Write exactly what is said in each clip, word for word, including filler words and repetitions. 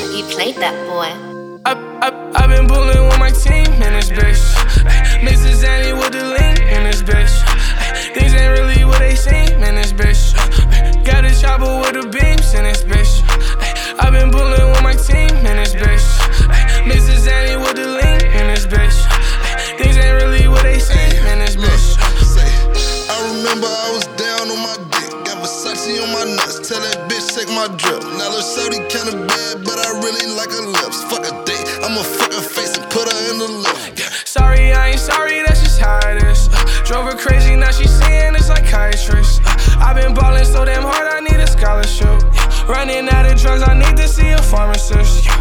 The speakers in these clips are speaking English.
You played that boy. I, I, I've been bullin' with my team in this bitch. Missus Annie with the lean in this bitch. Things ain't really what they seem in this bitch. Got a chopper with the beams in this bitch. I've been bullin' with my team in this bitch. Missus Annie with the lean in this bitch. Things ain't really what they seem in this bitch. I remember I was down on my dick, got Versace on my nuts, tell that bitch take my drip. Now lil' shorty kinda bad, but I really like her lips. Fuck a date, I'ma fuck her face and put her in the lift. Sorry, I ain't sorry, that's just how it is. uh, Drove her crazy, now she seeing a psychiatrist. uh, I've been ballin' so damn hard, I need a scholarship. yeah. Running out of drugs, I need to see a pharmacist. yeah.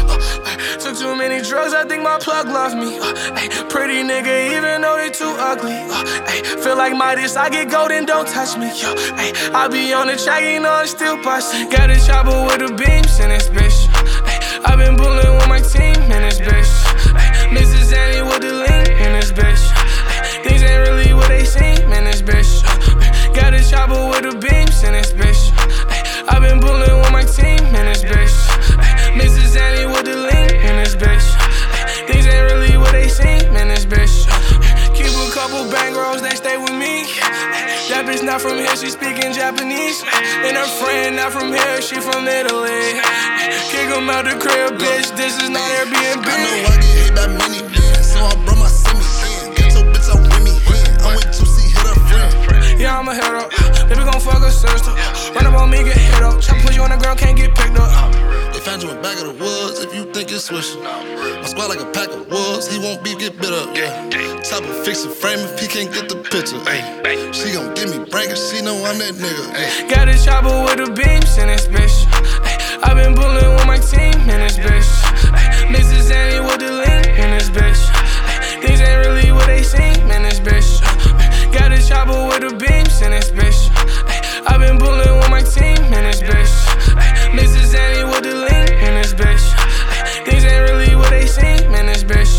Took too many drugs, I think my plug love me. Uh, ay, pretty nigga, even though they too ugly. Uh, ay, feel like Midas, I get golden, don't touch me. Yo, ay, I be on the track, you know I'm still bustin'. Got a chopper with the beams in this bitch. Uh, ay, I been bullin' with my team in this bitch. Uh, Missus Annie with the lean in this bitch. Uh, things ain't really what they seem in this bitch. Uh, got a chopper with the beams in this bitch. Uh, I been bullin' with my team in this bitch. Uh, Missus Annie with the lean in this bitch. Things ain't really what they seem in this bitch. Keep a couple bang rolls, they stay with me. That bitch not from here, she speaking Japanese. And her friend not from here, she from Italy. Kick 'em out the crib, bitch, this is not Airbnb. I know I get hit by many men, so I brought my semi in. Get your bitch up with me, I'm with two C, hit her friend. Yeah, I'm a hit up, baby gon' fuck her sister. Run up on me, get hit up. Try to put you on the ground, can't get picked up. They found you in back of the woods if you think it's swishing. My squad like a pack of wolves, he won't beef, get bit up. Yeah. Top of fix the frame if he can't get the picture. Ay. She gon' give me break she know I'm that nigga. Ay. Got a chopper with the beams in this bitch. Ay. I been bullin' with my team in this bitch. Ay. Missus Annie with the lean in this bitch. Ay. Things ain't really what they seem in this bitch. Ay. Got a chopper with the beams in this bitch. Ay. I been bullin' with my team in this bitch. Ay. Missus Annie with the lean in this bitch. Ay. Things ain't really what they seem in this bitch.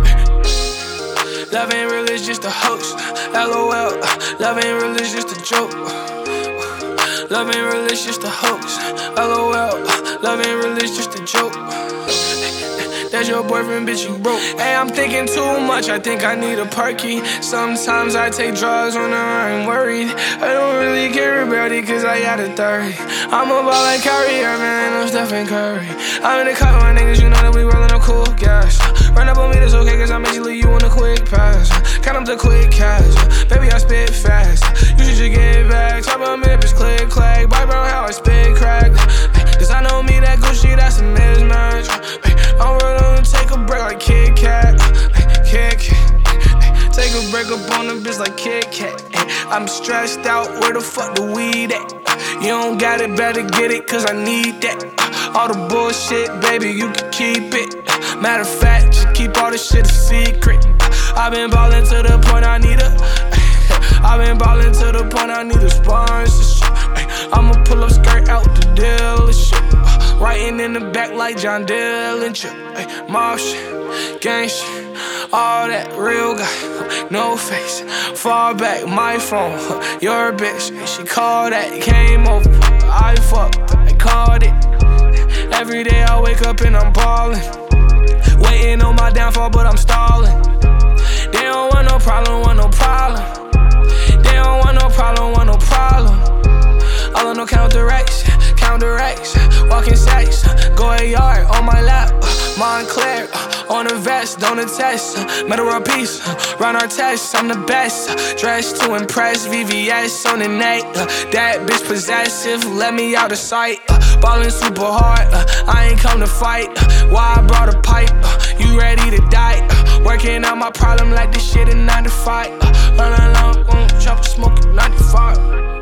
Love ain't real, it's just a hoax. LOL. Love ain't real, it's just a joke. Love ain't real, it's just a hoax. LOL. Love ain't real, it's just a joke. That's your boyfriend, bitch, you broke. Hey, I'm thinking too much, I think I need a perky. Sometimes I take drugs when I'm worried. I don't really care about it, cause I got a thirty. I'm a ball like Kyrie Irving, I'm Stephen Curry. I'm in the cut with my niggas, you know that we rollin' up cool gas. Run up on me, that's okay, cause I make you leave you on a quick pass. Count up the quick cash, baby, I spit fast. You should just get back, top of me, bitch, click, clack. Bite brown how I spit crack. Cause I know me, that good shit, that's a mismatch. I'm rolling, take a break like Kit Kat. Kit Kat. Take a break up on the bitch like Kit Kat. I'm stressed out, where the fuck the weed at? You don't got it, better get it, cause I need that. All the bullshit, baby, you can keep it. Matter of fact, just keep all this shit a secret. I've been ballin' to the point I need a I've been ballin' to the point I need a sponsorship. I'ma pull up skirt out the dealership. Writing in the back like John Dillinger. Mob shit, gang shit, all that real guy, no face. Fall back, my phone, your bitch. She called that, came over, I fucked, I called it. Every day I wake up and I'm ballin'. Waiting on my downfall, but I'm stallin'. They don't want no problem, want no problem. They don't want no problem, want no problem. All on no counter-racks, counter-racks. Walking sacks, go a yard on my lap. Montclair, on the vest, don't attest. Metal world peace, run our tests, I'm the best. Dressed to impress, V V S on the neck. That bitch possessive, let me out of sight. Ballin' super hard, I ain't come to fight. Why I brought a pipe, you ready to die. Working out my problem like this shit in nine to five. Run along, chop smoking ninety-five.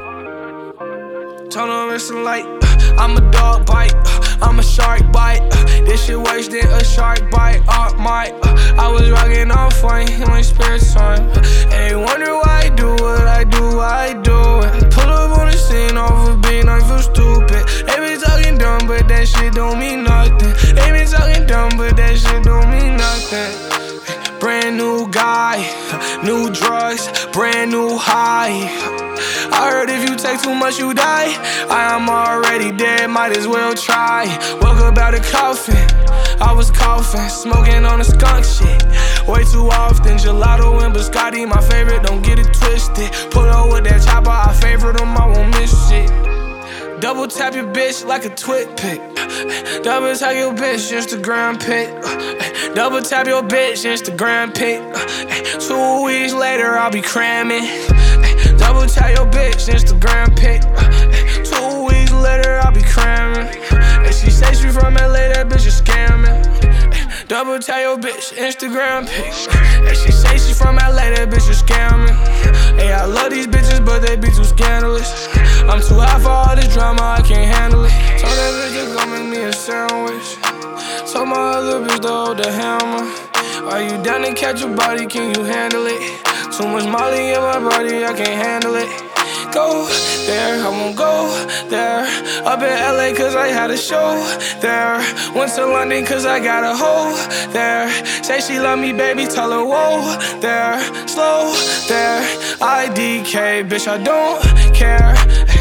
Turn on wrist and light. I'm a dog bite, I'm a shark bite. This shit worse than a shark bite. Oh my, I was rockin' on fine in my spare time. They wonder why I do what I do, what I do. Pull up on the scene off a beat, I feel stupid. They been talking dumb, but that shit don't mean nothing. They been talking dumb, but that shit don't mean nothing. Brand brand new guy, new drugs, brand new high. I heard if you take too much you die. I am already dead, might as well try. Woke up out of coffin, I was coughing, smoking on a skunk shit way too often. Gelato and biscotti, my favorite, don't get it twisted. Pull up with that chopper, I favorite them, I won't miss shit. Double tap your bitch like a twit pic. Double tap your bitch, Instagram pic. Double tap your bitch, Instagram pic. Two weeks later, I'll be cramming. Double tap your bitch, Instagram pic. Two weeks later, I'll be cramming. And she say she from L A, that bitch is scamming. Double tap your bitch, Instagram pic. And she say she from L A, that bitch is scamming. Hey, I love these bitches, but they be too scandalous. I'm too high for all this drama, I can't handle it. Told that bitch to go make me a sandwich. Told my other bitch to hold the hammer. Are you down to catch a body, can you handle it? Too much molly in my body, I can't handle it. Go there, I won't go there. Up in L A cause I had a show there. Went to London cause I got a hoe there. Say she love me, baby, tell her whoa there. Slow there, I D K, bitch, I don't care.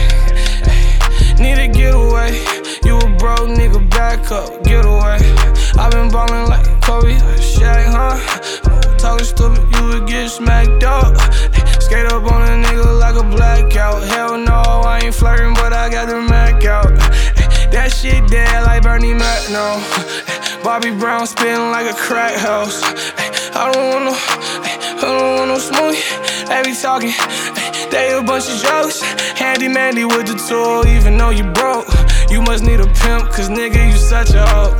Need to get away. You a broke nigga, back up, get away. I been ballin' like Kobe, Shaq, huh? Talking stupid, you would get smacked up. Skate up on a nigga like a blackout. Hell no, I ain't flirting, but I got the Mac out. That shit dead like Bernie Mac, no. Bobby Brown spitting like a crack house. I don't want no, I don't want no smoothie. They be talking, they a bunch of jokes. Handy Mandy with the tool, even though you broke. You must need a pimp, cause nigga, you such a hoe.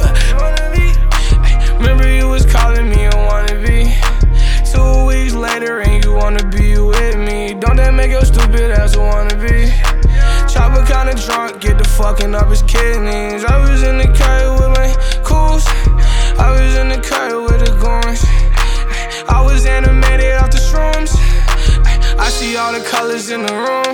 Remember you was calling me a wannabe. Two weeks later and you wanna be with me. Don't that make your stupid ass a wannabe? Chopper kinda drunk, get the fucking up his kidneys. I was in the car with my cools. I was in the car with the goons. I was animated off the shrooms. I see all the colors in the room.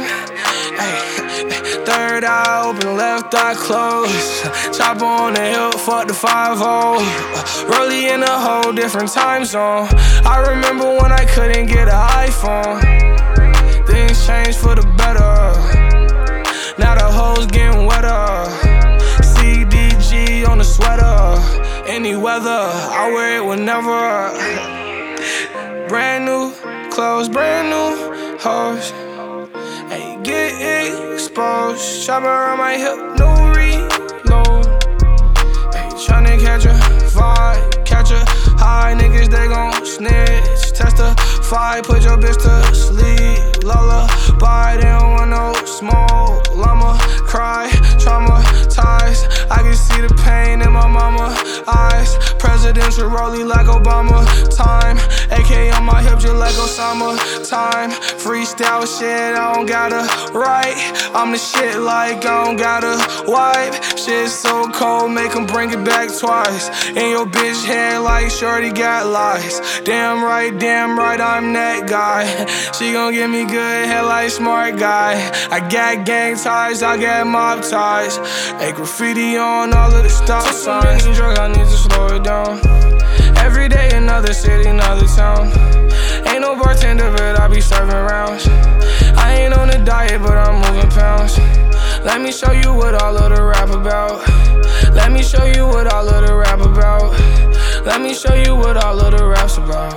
Third eye open, left eye closed. Chopper on the hill, fuck the five oh. Rollie in a whole different time zone. I remember when I couldn't get an iPhone. Things changed for the better. Now the hoes getting wetter. C D G on the sweater. Any weather, I wear it whenever. Brand new clothes, brand new hoes. Hey, get exposed. Chopper around my hip, no reload. Hey, tryna catch a vibe, catch a high. Niggas, they gon' snitch. Testify, put your bitch to sleep. Lullaby, they don't want no smoke. Llama, cry, traumatized. I can see the pain in my mama eyes. Presidential rollie like Obama. Time, A K on my hip just like Osama. Time, freestyle shit, I don't gotta write. I'm the shit like I don't gotta wipe. Shit so cold, make 'em bring it back twice. In your bitch head like shorty got lies. Damn right, damn right, I'm that guy. She gon' give me good head like smart guy. I got gang ties, I got mob ties. Hey, graffiti on all of the stop signs. Drug, I need to slow it down. Every day another city, another town. Ain't no bartender, but I be serving rounds. I ain't on a diet, but I'm moving pounds. Let me show you what all of the rap about. Let me show you what all of the rap about. Let me show you what all of the rap's about.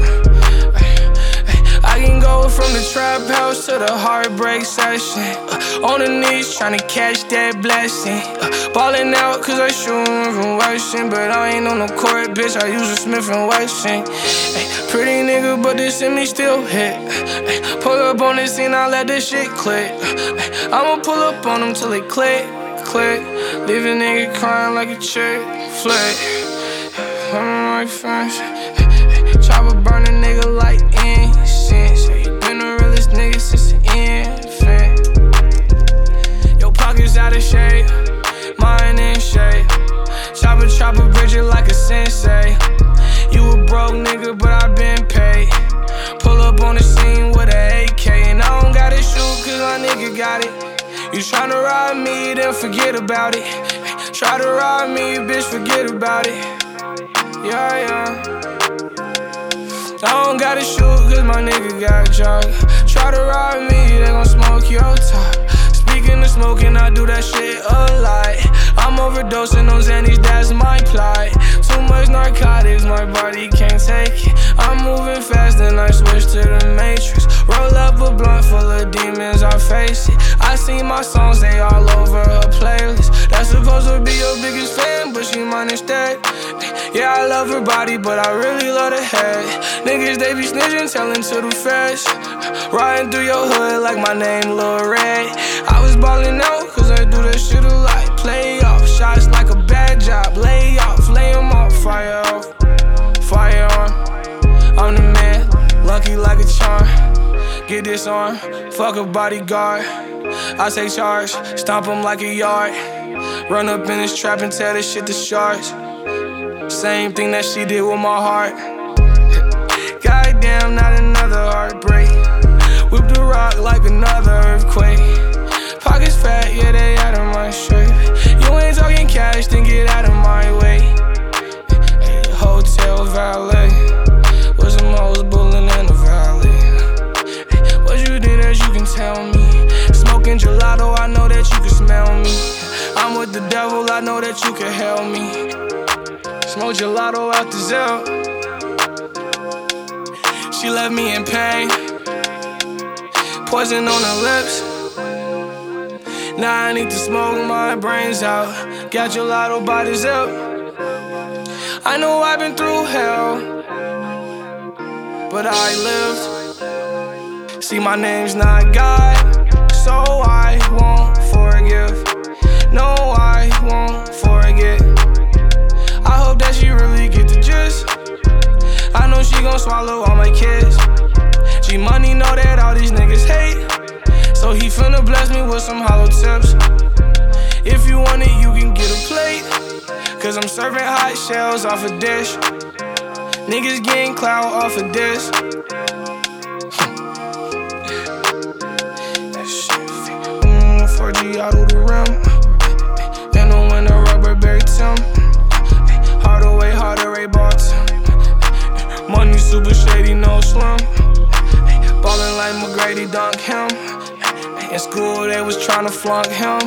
I can go from the trap house to the heartbreak session. uh, On the knees tryna catch that blessing. uh, Ballin' out cause I shootin' from Weston. But I ain't on the court, bitch, I use a Smith and Wesson. Ay, pretty nigga, but this in me still hit. Ay, pull up on this scene, I let this shit click. Ay, I'ma pull up on them till it click, click. Leave a nigga crying like a chick flick. I'm my friends. Chopper burn a nigga like incense. He been the realest nigga since the infant. Your pockets out of shape, mine in shape. Chopper, chopper, bridge it like a sensei. You a broke nigga, but I been paid. Pull up on the scene with an A K. And I don't gotta shoot cause my nigga got it. You tryna ride me, then forget about it. Try to ride me, bitch, forget about it. Yeah, yeah. I don't gotta shoot cause my nigga got drug. Try to rob me, they gon' smoke your top. Speaking of smoking, I do that shit a lot. I'm overdosing on Xannies, that's my plight. Too much narcotics, my body can't take it. I'm moving fast and I switch to the Matrix. Roll up a blunt full of demons, I face it. I see my songs, they all over her playlist. That's supposed to be your biggest fan, but she mine instead. Yeah, I love her body, but I really love her head. Niggas, they be snitching, telling to the feds. Riding through your hood like my name Lil Red. I was ballin' out, cause I do that shit a lot. Play off, shots like a bad job. Lay off, lay 'em off, fire off, fire on. I'm the man, lucky like a charm. Get this on, fuck a bodyguard. I take charge, stomp 'em like a yard. Run up in this trap and tear this shit to shards. Same thing that she did with my heart. Goddamn, not another heartbreak. Whip the rock like another earthquake. Pockets fat, yeah, they out of my shape. You ain't talking cash, then get out of my way. Hey, hotel valet was the most bullin' in the valley. Hey, what you did that you can tell me? Smoking gelato, I know that you can smell me. I'm with the devil, I know that you can help me. Smoke gelato out the Zell. She left me in pain. Poison on her lips. Now I need to smoke my brains out. Got gelato by the Zell. I know I've been through hell, but I lived. See, my name's not God, so I won't forgive. No, I won't forget. I hope that she really get the gist. I know she gon' swallow all my kids. G-Money know that all these niggas hate, so he finna bless me with some hollow tips. If you want it, you can get a plate, cause I'm serving hot shells off a dish. Niggas getting clout off of this. That shit, mm, four G out of the rim. And I'm in a rubber berry Tim. Hardaway, Hardaway bots. Money super shady, no slum. Ballin' like McGrady, dunk him. In school, they was tryna flunk him.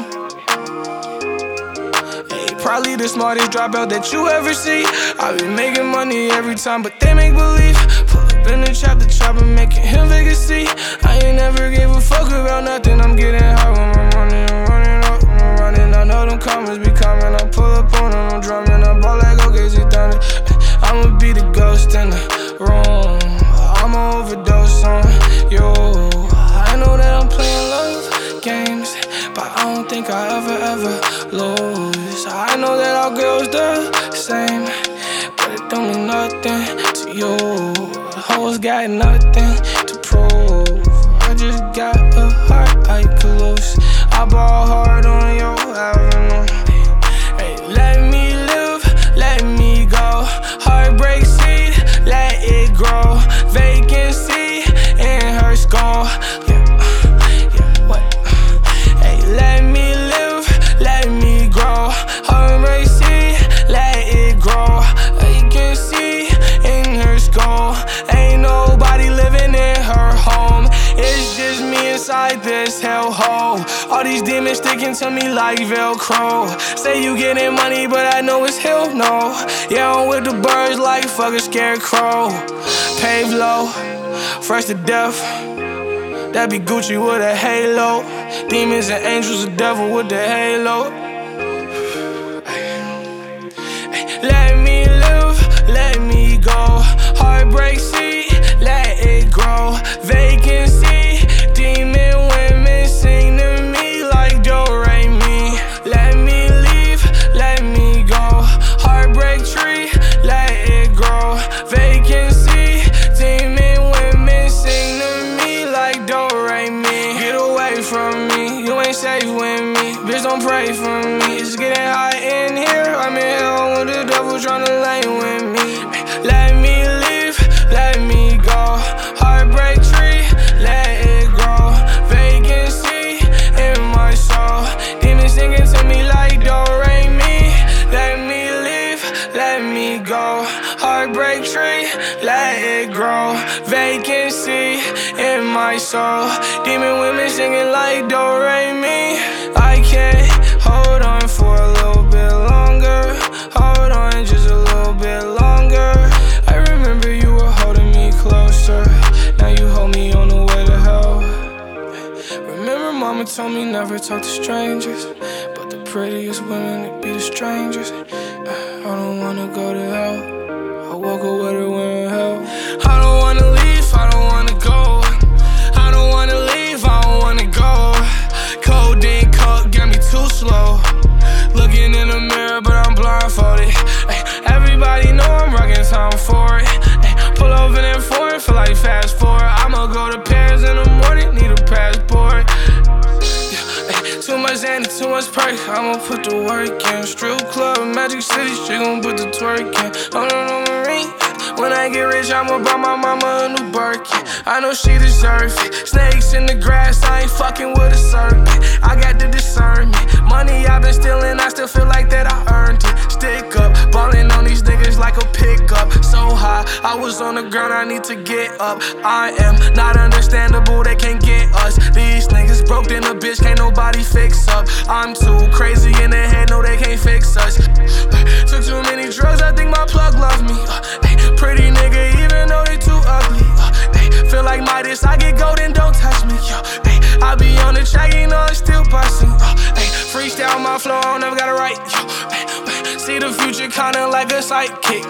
Hey, probably the smartest dropout that you ever see. I be making money every time, but they make believe. Pull up in the trap, the chopper making him vacancy. I ain't never gave a fuck about nothing. I'm getting high when I'm running, I'm running up, I'm running. I know them comments be coming. I pull up on them, I'm drumming. I ball like okay, she done it. I'ma be the ghost in the room. I'ma overdose on you. I know that I'm playing love games, but I don't think I ever, ever lose. I know that all girls the same, but it don't mean nothing to you. Hoes got nothing to prove. I just got a heart I could lose. I ball hard on your avenue. Hey, let me live, let me go. Heartbreak seed, let it grow. Vacancy in her skull. Yeah, yeah, what? Hey, let me live, let me grow. Heartbreak seed, let it grow. Vacancy in her skull. Ain't nobody living in her home. It's just me inside this hellhole. All these demons sticking to me like Velcro. Say you getting money, but I know it's hell no. Yeah, I'm with the birds like fucking scarecrow. Pave low, fresh to death. That be Gucci with a halo. Demons and angels, the devil with the halo. Let me live, let me go. Heartbreak seed, let it grow. Vacancy, demon women sing to me like Do-Re-Mi. Let me leave, let me go. Heartbreak tree, let it grow. Vacancy, demon women sing to me like Do-Re-Mi. Get away from me, you ain't safe with me. Bitch, don't pray for me. It's getting hot in here. I'm in hell with the devil tryna lay with me. Let me leave, let me go. Heartbreak tree, let me go. Heartbreak tree, let it grow. Vacancy in my soul. Demon women singing like do re mi. I can't hold on for a little bit longer. Hold on just a little bit longer. I remember you were holding me closer. Now you hold me on the way to hell. Remember mama told me never talk to strangers, but the prettiest women to be the strangers. I don't wanna go to hell. I woke up with her wearing hell. I don't wanna leave, I don't wanna go. I don't wanna leave, I don't wanna go. Codeine coke got me too slow. Looking in the mirror, but I'm blindfolded. Ay, everybody know I'm rockin' time for it. Ay, pull over in foreign, feel like fast forward. I'ma go to Paris in the morning, need a passport. Yeah, ay, too much Andy, too much perk. I'ma put the work in. Strip club, Magic City, she gon' put the twerk in. I'm on Marine. When I get rich, I'ma buy my mama a new Birkin. I know she deserve it. Snakes in the grass, I ain't fucking with a serpent. I got the discernment. Money I've been stealing, I still feel like that I earned it. Stick up, ballin' on these niggas like a pickup. So high, I was on the ground, I need to get up. I am not understandable, they can't get us. These niggas broke, then a bitch can't nobody fix up. I'm too crazy in the head, no they can't fix us. Took too many drugs, I think my plug loves me. Pretty nigga, even though they too ugly. Feel like Midas, I get golden, don't touch me. I be on the track, you know I'm still bustin'. Freestyle my flow, I never gotta write. See the future kinda like a sidekick.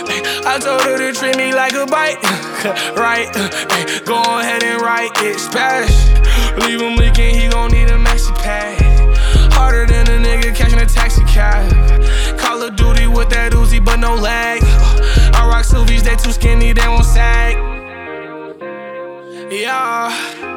I told her to treat me like a bite. Right, go ahead and write it. Splash, leave him leaking, he gon' need a maxi pad. Harder than a nigga catching a taxi cab. Call of Duty with that Uzi, but no lag. I rock Sylvies, they too skinny, they won't sag. Yeah.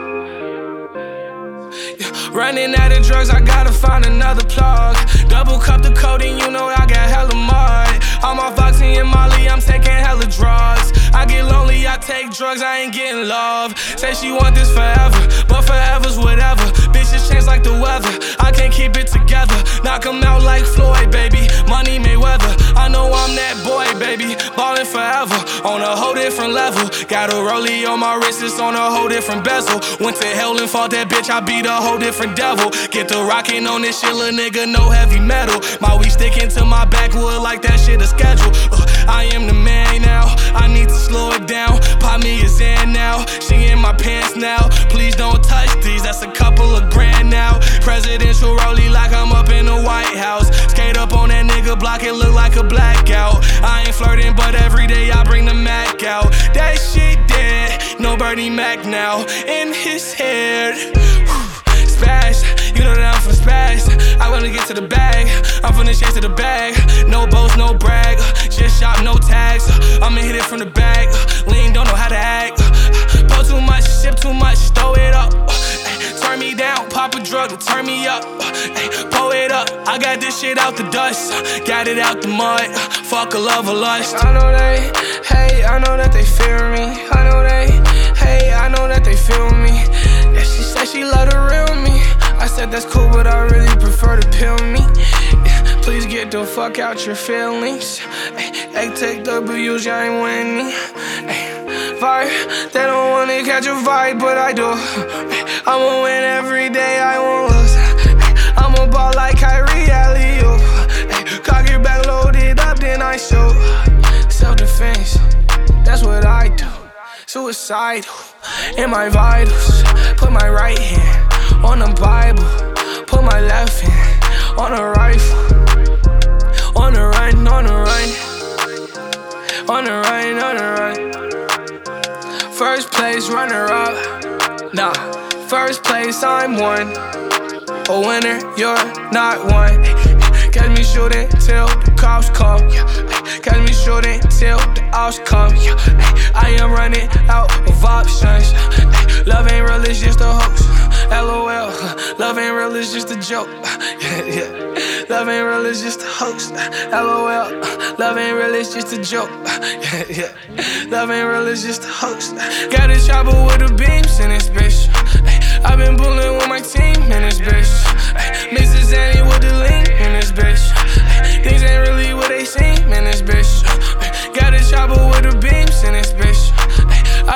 Running out of drugs, I gotta find another plug. Double cup the codeine, you know I got hella mud. I'm off Oxy and Molly, I'm taking hella drugs. I get lonely, I take drugs, I ain't getting love. Say she want this forever, but forever's whatever. Bitches change like the weather, I can't keep it together. Knock 'em out like Floyd, baby, Money Mayweather. I know I'm that boy, baby, ballin' forever. On a whole different level, got a rollie on my wrist, it's on a whole different bezel. Went to hell and fought that bitch, I beat a whole different devil. Get the rockin' on this shit, lil' nigga, no heavy metal. My weed sticking to my backwood like that shit a schedule. uh, I am the man now, I need to slow it down. Pop me a Xan now, she in my pants now. Please don't touch these, that's a couple of grand now. Presidential rollie like I'm up in the White House. Skate up on that nigga block, it look like a blackout. I ain't flirting, but every day I bring the Mac out. That shit dead, no Bernie Mac now in his head. Spash, you know that I'm from Spash. I wanna get to the bag, I'm finna chase to the bag. No boast, no brag, just shop, no tags. I'ma hit it from the back, lean, don't know how to act. Pull too much, ship too much, throw it up. Turn me down, pop a drug to turn me up. Pull it up, I got this shit out the dust. Got it out the mud, fuck a love or lust. I know they, hey, I know that they fear me. I know they, hey, I know that they feel me. Yeah, she said she love the real me. I said that's cool, but I really prefer to pill me. Yeah, please get the fuck out your feelings. Hey, take W's, you ain't winning. Hey, vibe, they don't wanna catch a vibe, but I do. Hey, I'ma win every day, I won't lose. Hey, I'ma ball like Kyrie alley-oop. Hey, cock it back, load it up, then I shoot. Self-defense, that's what I do. Suicidal in my vitals. Put my right hand on the Bible, put my left hand on a rifle. On the run, on the run, on the run, on the run. First place runner up, nah. First place I'm one. A winner, you're not one. Catch me shooting till the cops come. Catch me shooting till the ops come. I am running out of options. Love ain't real, it's just a hoax. LOL, love ain't real, it's just a joke. Yeah, yeah. Love ain't real, it's just a hoax. LOL, love ain't real, it's just a joke. Yeah, yeah. Love ain't real, it's just a hoax. Got a chopper with the beams in this bitch. I've been bullying with my team in this bitch. Missus Annie with the lean in this bitch. Things ain't really what they seem in this bitch.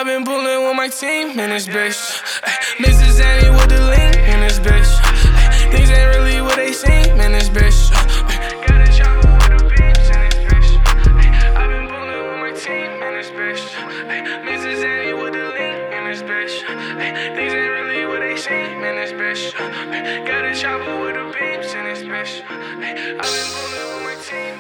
I've been pulling with my team in this bitch. Missus Annie with the lean in this bitch. Things ain't really what they seem in this bitch. Got a chopper with the beams in this bitch. I've been pulling with my team in this bitch. Missus Annie with the lean in this bitch. Things ain't really what they seem in this bitch. Got a chopper with the beams in this bitch. I've been pulling with my team.